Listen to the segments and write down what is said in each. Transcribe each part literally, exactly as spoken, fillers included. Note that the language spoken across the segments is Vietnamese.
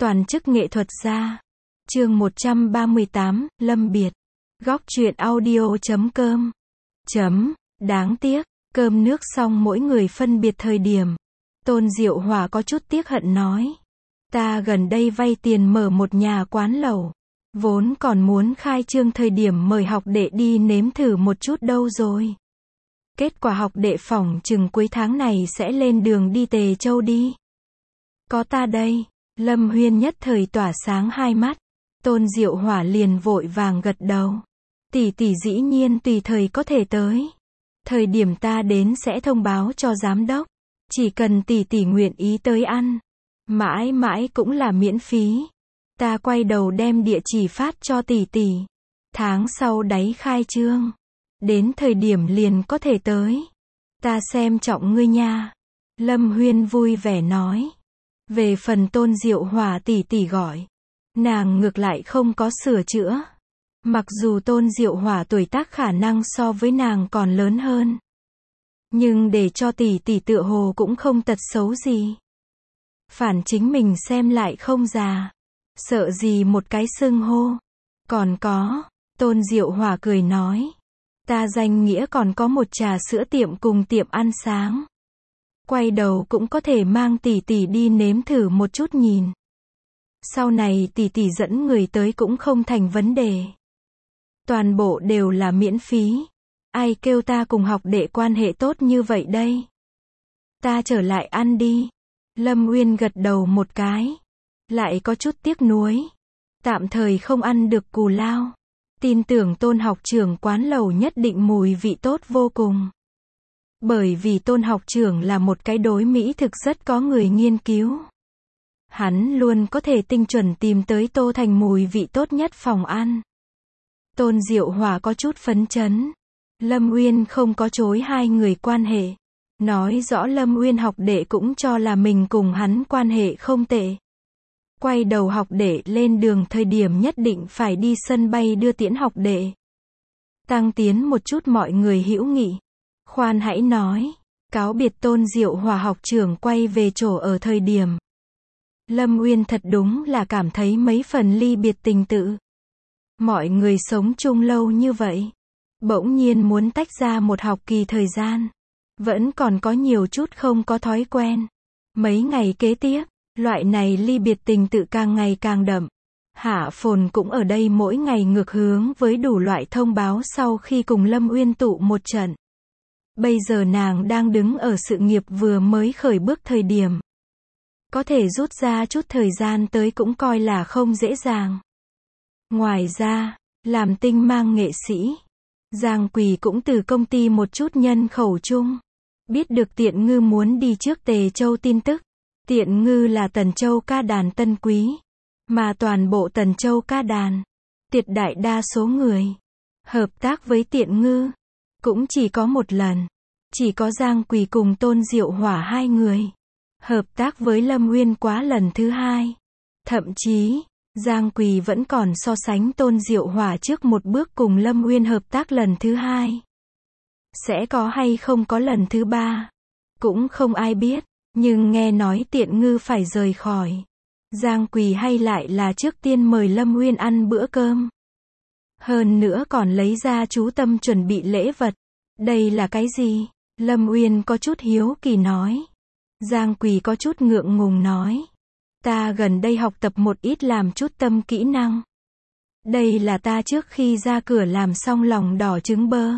Toàn chức nghệ thuật gia. Chương một trăm ba mươi tám, Lâm Biệt. Góc truyện audio chấm com. Chấm, đáng tiếc, cơm nước xong mỗi người phân biệt thời điểm. Tôn Diệu Hòa có chút tiếc hận nói. Ta gần đây vay tiền mở một nhà quán lẩu. Vốn còn muốn khai trương thời điểm mời học đệ đi nếm thử một chút đâu rồi. Kết quả học đệ phỏng chừng cuối tháng này sẽ lên đường đi Tề Châu đi. Có ta đây. Lâm Huyên nhất thời tỏa sáng hai mắt. Tôn Diệu Hỏa liền vội vàng gật đầu. Tỷ tỷ dĩ nhiên tùy thời có thể tới. Thời điểm ta đến sẽ thông báo cho giám đốc. Chỉ cần tỷ tỷ nguyện ý tới ăn. Mãi mãi cũng là miễn phí. Ta quay đầu đem địa chỉ phát cho tỷ tỷ. Tháng sau đáy khai trương. Đến thời điểm liền có thể tới. Ta xem trọng ngươi nha. Lâm Huyên vui vẻ nói. Về phần Tôn Diệu Hòa tỷ tỷ gọi. Nàng ngược lại không có sửa chữa. Mặc dù Tôn Diệu Hòa tuổi tác khả năng so với nàng còn lớn hơn. Nhưng để cho tỷ tỷ tựa hồ cũng không tật xấu gì. Phản chính mình xem lại không già. Sợ gì một cái xưng hô. Còn có, Tôn Diệu Hòa cười nói. Ta danh nghĩa còn có một trà sữa tiệm cùng tiệm ăn sáng. Quay đầu cũng có thể mang tỷ tỷ đi nếm thử một chút nhìn. Sau này tỷ tỷ dẫn người tới cũng không thành vấn đề. Toàn bộ đều là miễn phí. Ai kêu ta cùng học đệ quan hệ tốt như vậy đây? Ta trở lại ăn đi. Lâm Uyên gật đầu một cái. Lại có chút tiếc nuối. Tạm thời không ăn được cù lao. Tin tưởng Tôn học trưởng quán lẩu nhất định mùi vị tốt vô cùng. Bởi vì Tôn học trưởng là một cái đối mỹ thực rất có người nghiên cứu. Hắn luôn có thể tinh chuẩn tìm tới Tô Thành mùi vị tốt nhất phòng ăn. Tôn Diệu Hòa có chút phấn chấn. Lâm Uyên không có chối hai người quan hệ. Nói rõ Lâm Uyên học đệ cũng cho là mình cùng hắn quan hệ không tệ. Quay đầu học đệ lên đường thời điểm nhất định phải đi sân bay đưa tiễn học đệ. Tăng tiến một chút mọi người hữu nghị. Khoan hãy nói. Cáo biệt Tôn Diệu Hòa học trưởng quay về chỗ ở thời điểm. Lâm Uyên thật đúng là cảm thấy mấy phần ly biệt tình tự. Mọi người sống chung lâu như vậy. Bỗng nhiên muốn tách ra một học kỳ thời gian. Vẫn còn có nhiều chút không có thói quen. Mấy ngày kế tiếp, loại này ly biệt tình tự càng ngày càng đậm. Hạ Phồn cũng ở đây mỗi ngày ngược hướng với đủ loại thông báo sau khi cùng Lâm Uyên tụ một trận. Bây giờ nàng đang đứng ở sự nghiệp vừa mới khởi bước thời điểm. Có thể rút ra chút thời gian tới cũng coi là không dễ dàng. Ngoài ra, làm tinh mang nghệ sĩ, Giang Quỳ cũng từ công ty một chút nhân khẩu chung. Biết được Tiện Ngư muốn đi trước Tề Châu tin tức. Tiện Ngư là Tần Châu ca đàn tân quý. Mà toàn bộ Tần Châu ca đàn, tuyệt đại đa số người hợp tác với Tiện Ngư cũng chỉ có một lần. Chỉ có Giang Quỳ cùng Tôn Diệu Hỏa hai người hợp tác với Lâm Uyên quá lần thứ hai. Thậm chí, Giang Quỳ vẫn còn so sánh Tôn Diệu Hỏa trước một bước cùng Lâm Uyên hợp tác lần thứ hai. Sẽ có hay không có lần thứ ba, cũng không ai biết. Nhưng nghe nói Tiện Ngư phải rời khỏi, Giang Quỳ hay lại là trước tiên mời Lâm Uyên ăn bữa cơm. Hơn nữa còn lấy ra chú tâm chuẩn bị lễ vật. Đây là cái gì? Lâm Uyên có chút hiếu kỳ nói. Giang Quỳ có chút ngượng ngùng nói. Ta gần đây học tập một ít làm chút tâm kỹ năng. Đây là ta trước khi ra cửa làm xong lòng đỏ trứng bơ.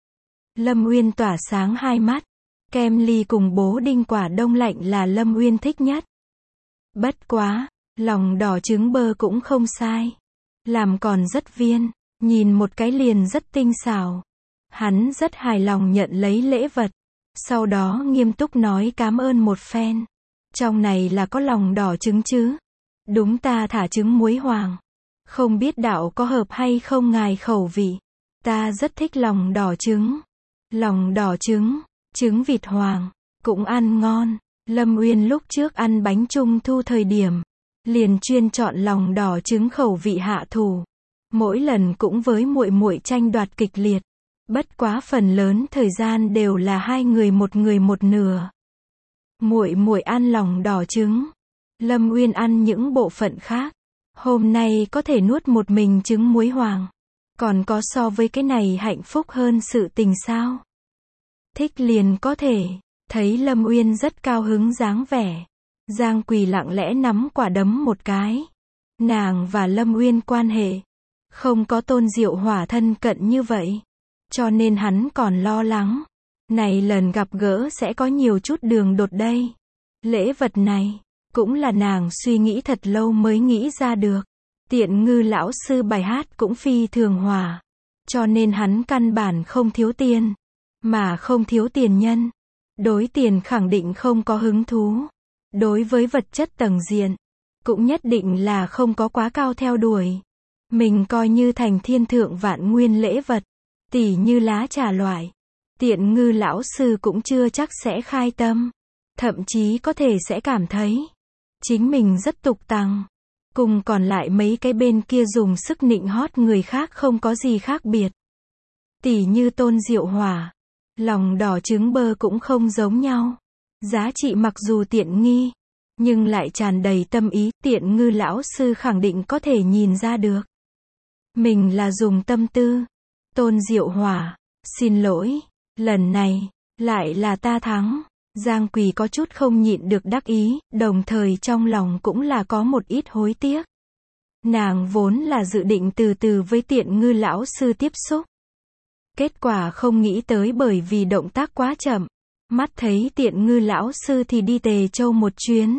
Lâm Uyên tỏa sáng hai mắt. Kem ly cùng bố đinh quả đông lạnh là Lâm Uyên thích nhất. Bất quá, lòng đỏ trứng bơ cũng không sai. Làm còn rất viên, nhìn một cái liền rất tinh xảo. Hắn rất hài lòng nhận lấy lễ vật. Sau đó nghiêm túc nói cảm ơn một phen. Trong này là có lòng đỏ trứng chứ? Đúng, ta thả trứng muối hoàng. Không biết đạo có hợp hay không ngài khẩu vị. Ta rất thích lòng đỏ trứng. Lòng đỏ trứng, trứng vịt hoàng, cũng ăn ngon. Lâm Uyên lúc trước ăn bánh trung thu thời điểm, liền chuyên chọn lòng đỏ trứng khẩu vị hạ thủ. Mỗi lần cũng với muội muội tranh đoạt kịch liệt. Bất quá phần lớn thời gian đều là hai người một người một nửa. Muội muội ăn lòng đỏ trứng, Lâm Uyên ăn những bộ phận khác. Hôm nay có thể nuốt một mình trứng muối hoàng. Còn có so với cái này hạnh phúc hơn sự tình sao? Thích liền có thể. Thấy Lâm Uyên rất cao hứng dáng vẻ. Giang Quỳ lặng lẽ nắm quả đấm một cái. Nàng và Lâm Uyên quan hệ không có Tôn Diệu Hỏa thân cận như vậy. Cho nên hắn còn lo lắng. Này lần gặp gỡ sẽ có nhiều chút đường đột đây. Lễ vật này, cũng là nàng suy nghĩ thật lâu mới nghĩ ra được. Tiện Ngư lão sư bài hát cũng phi thường hòa. Cho nên hắn căn bản không thiếu tiền. Mà không thiếu tiền nhân. Đối tiền khẳng định không có hứng thú. Đối với vật chất tầng diện, cũng nhất định là không có quá cao theo đuổi. Mình coi như thành thiên thượng vạn nguyên lễ vật. Tỉ như lá trà loại. Tiện Ngư lão sư cũng chưa chắc sẽ khai tâm. Thậm chí có thể sẽ cảm thấy chính mình rất tục tằng. Cùng còn lại mấy cái bên kia dùng sức nịnh hót người khác không có gì khác biệt. Tỉ như Tôn Diệu Hỏa. Lòng đỏ trứng bơ cũng không giống nhau. Giá trị mặc dù tiện nghi, nhưng lại tràn đầy tâm ý. Tiện Ngư lão sư khẳng định có thể nhìn ra được. Mình là dùng tâm tư. Tôn Diệu Hỏa, xin lỗi, lần này, lại là ta thắng. Giang Quỳ có chút không nhịn được đắc ý, đồng thời trong lòng cũng là có một ít hối tiếc. Nàng vốn là dự định từ từ với Tiện Ngư lão sư tiếp xúc. Kết quả không nghĩ tới bởi vì động tác quá chậm. Mắt thấy Tiện Ngư lão sư thì đi Tề Châu một chuyến.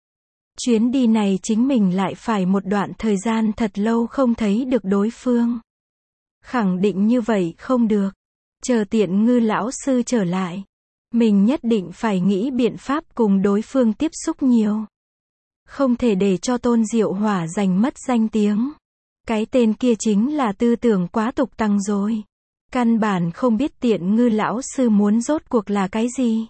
Chuyến đi này chính mình lại phải một đoạn thời gian thật lâu không thấy được đối phương. Khẳng định như vậy không được. Chờ Tiện Ngư lão sư trở lại. Mình nhất định phải nghĩ biện pháp cùng đối phương tiếp xúc nhiều. Không thể để cho Tôn Diệu Hỏa giành mất danh tiếng. Cái tên kia chính là tư tưởng quá tục tằng rồi. Căn bản không biết Tiện Ngư lão sư muốn rốt cuộc là cái gì.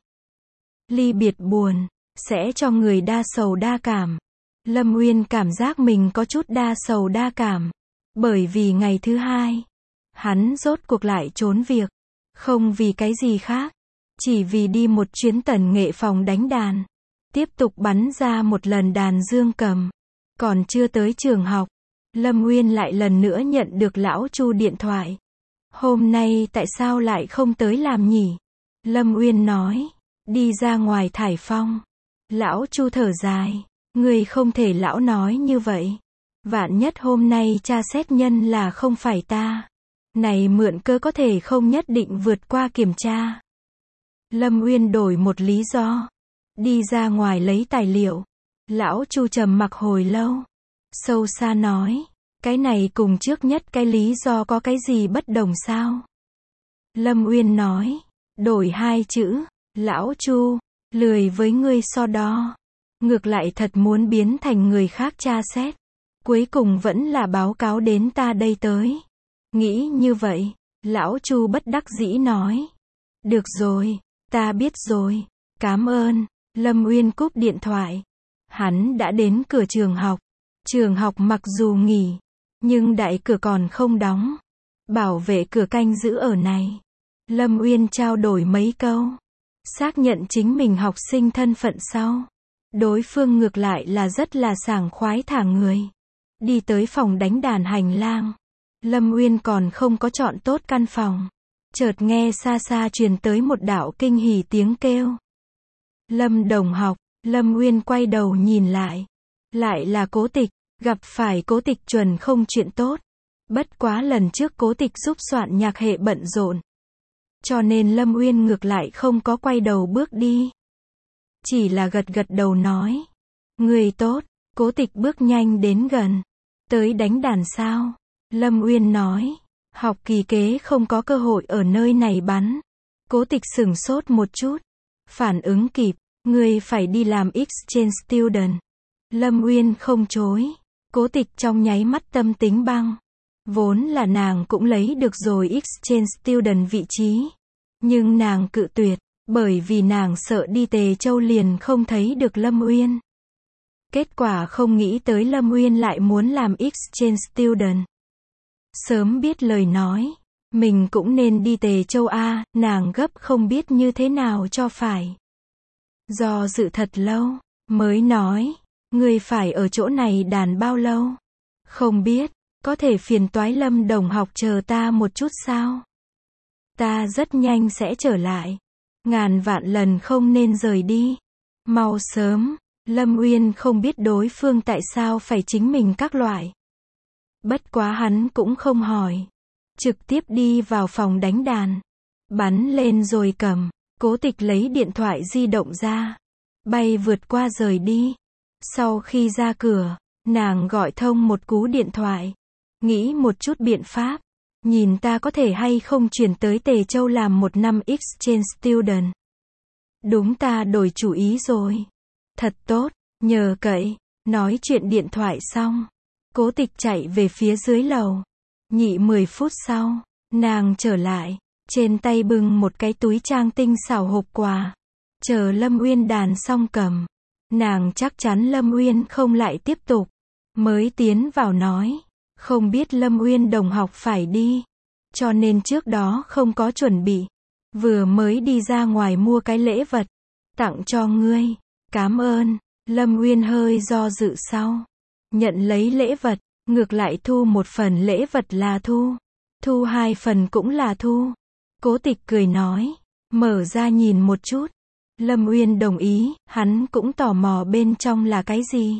Ly biệt buồn, sẽ cho người đa sầu đa cảm. Lâm Uyên cảm giác mình có chút đa sầu đa cảm. Bởi vì ngày thứ hai, hắn rốt cuộc lại trốn việc. Không vì cái gì khác. Chỉ vì đi một chuyến tần nghệ phòng đánh đàn. Tiếp tục bắn ra một lần đàn dương cầm. Còn chưa tới trường học, Lâm Uyên lại lần nữa nhận được lão Chu điện thoại. Hôm nay tại sao lại không tới làm nhỉ? Lâm Uyên nói, đi ra ngoài thải phong. Lão Chu thở dài, người không thể lão nói như vậy. Vạn nhất hôm nay tra xét nhân là không phải ta. Này mượn cơ có thể không nhất định vượt qua kiểm tra. Lâm Uyên đổi một lý do. Đi ra ngoài lấy tài liệu. Lão Chu trầm mặc hồi lâu. Sâu xa nói. Cái này cùng trước nhất cái lý do có cái gì bất đồng sao? Lâm Uyên nói. Đổi hai chữ. Lão Chu. Lười với ngươi so đo. Ngược lại thật muốn biến thành người khác tra xét. Cuối cùng vẫn là báo cáo đến ta đây tới. Nghĩ như vậy. Lão Chu bất đắc dĩ nói. Được rồi. Ta biết rồi. Cảm ơn. Lâm Uyên cúp điện thoại. Hắn đã đến cửa trường học. Trường học mặc dù nghỉ, nhưng đại cửa còn không đóng. Bảo vệ cửa canh giữ ở này. Lâm Uyên trao đổi mấy câu. Xác nhận chính mình học sinh thân phận sau. Đối phương ngược lại là rất là sảng khoái thả người. Đi tới phòng đánh đàn hành lang. Lâm Uyên còn không có chọn tốt căn phòng. Chợt nghe xa xa truyền tới một đạo kinh hỉ tiếng kêu. Lâm đồng học. Lâm Uyên quay đầu nhìn lại. Lại là Cố Tịch. Gặp phải Cố Tịch chuẩn không chuyện tốt. Bất quá lần trước Cố Tịch giúp soạn nhạc hệ bận rộn. Cho nên Lâm Uyên ngược lại không có quay đầu bước đi. Chỉ là gật gật đầu nói. Người tốt. Cố Tịch bước nhanh đến gần. Tới đánh đàn sao? Lâm Uyên nói. Học kỳ kế không có cơ hội ở nơi này bắn. Cố Tịch sửng sốt một chút. Phản ứng kịp. Người phải đi làm exchange student. Lâm Uyên không chối. Cố Tịch trong nháy mắt tâm tính băng. Vốn là nàng cũng lấy được rồi exchange student vị trí. Nhưng nàng cự tuyệt. Bởi vì nàng sợ đi Tề Châu liền không thấy được Lâm Uyên. Kết quả không nghĩ tới Lâm Uyên lại muốn làm exchange student. Sớm biết lời nói. Mình cũng nên đi Tề Châu A. Nàng gấp không biết như thế nào cho phải. Do dự thật lâu. Mới nói. Ngươi phải ở chỗ này đàn bao lâu? Không biết, có thể phiền toái Lâm đồng học chờ ta một chút sao? Ta rất nhanh sẽ trở lại. Ngàn vạn lần không nên rời đi. Mau sớm. Lâm Uyên không biết đối phương tại sao phải chính mình các loại. Bất quá hắn cũng không hỏi. Trực tiếp đi vào phòng đánh đàn. Bắn lên rồi cầm. Cố Tịch lấy điện thoại di động ra. Bay vượt qua rời đi. Sau khi ra cửa, nàng gọi thông một cú điện thoại. Nghĩ một chút biện pháp. Nhìn ta có thể hay không chuyển tới Tề Châu làm một năm exchange student. Đúng, ta đổi chủ ý rồi. Thật tốt, nhờ cậy. Nói chuyện điện thoại xong. Cố Tịch chạy về phía dưới lầu. Nhị mười phút sau, nàng trở lại. Trên tay bưng một cái túi trang tinh xảo hộp quà. Chờ Lâm Uyên đàn xong cầm. Nàng chắc chắn Lâm Uyên không lại tiếp tục. Mới tiến vào nói. Không biết Lâm Uyên đồng học phải đi. Cho nên trước đó không có chuẩn bị. Vừa mới đi ra ngoài mua cái lễ vật. Tặng cho ngươi. Cám ơn. Lâm Uyên hơi do dự sau. Nhận lấy lễ vật. Ngược lại thu một phần lễ vật là thu. Thu hai phần cũng là thu. Cố Tịch cười nói. Mở ra nhìn một chút. Lâm Uyên đồng ý. Hắn cũng tò mò bên trong là cái gì.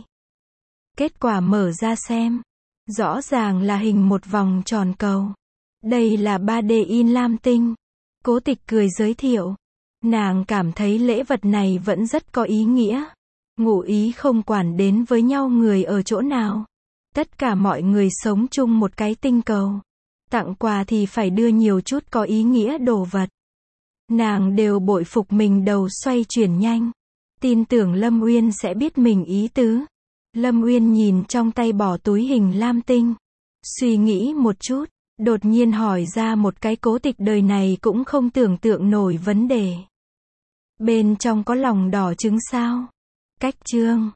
Kết quả mở ra xem. Rõ ràng là hình một vòng tròn cầu. Đây là ba D in lam tinh. Cố Tịch cười giới thiệu. Nàng cảm thấy lễ vật này vẫn rất có ý nghĩa. Ngụ ý không quản đến với nhau người ở chỗ nào. Tất cả mọi người sống chung một cái tinh cầu. Tặng quà thì phải đưa nhiều chút có ý nghĩa đồ vật. Nàng đều bội phục mình đầu xoay chuyển nhanh. Tin tưởng Lâm Uyên sẽ biết mình ý tứ. Lâm Uyên nhìn trong tay bỏ túi hình lam tinh. Suy nghĩ một chút. Đột nhiên hỏi ra một cái Cố Tịch đời này cũng không tưởng tượng nổi vấn đề. Bên trong có lòng đỏ trứng sao? Cách chương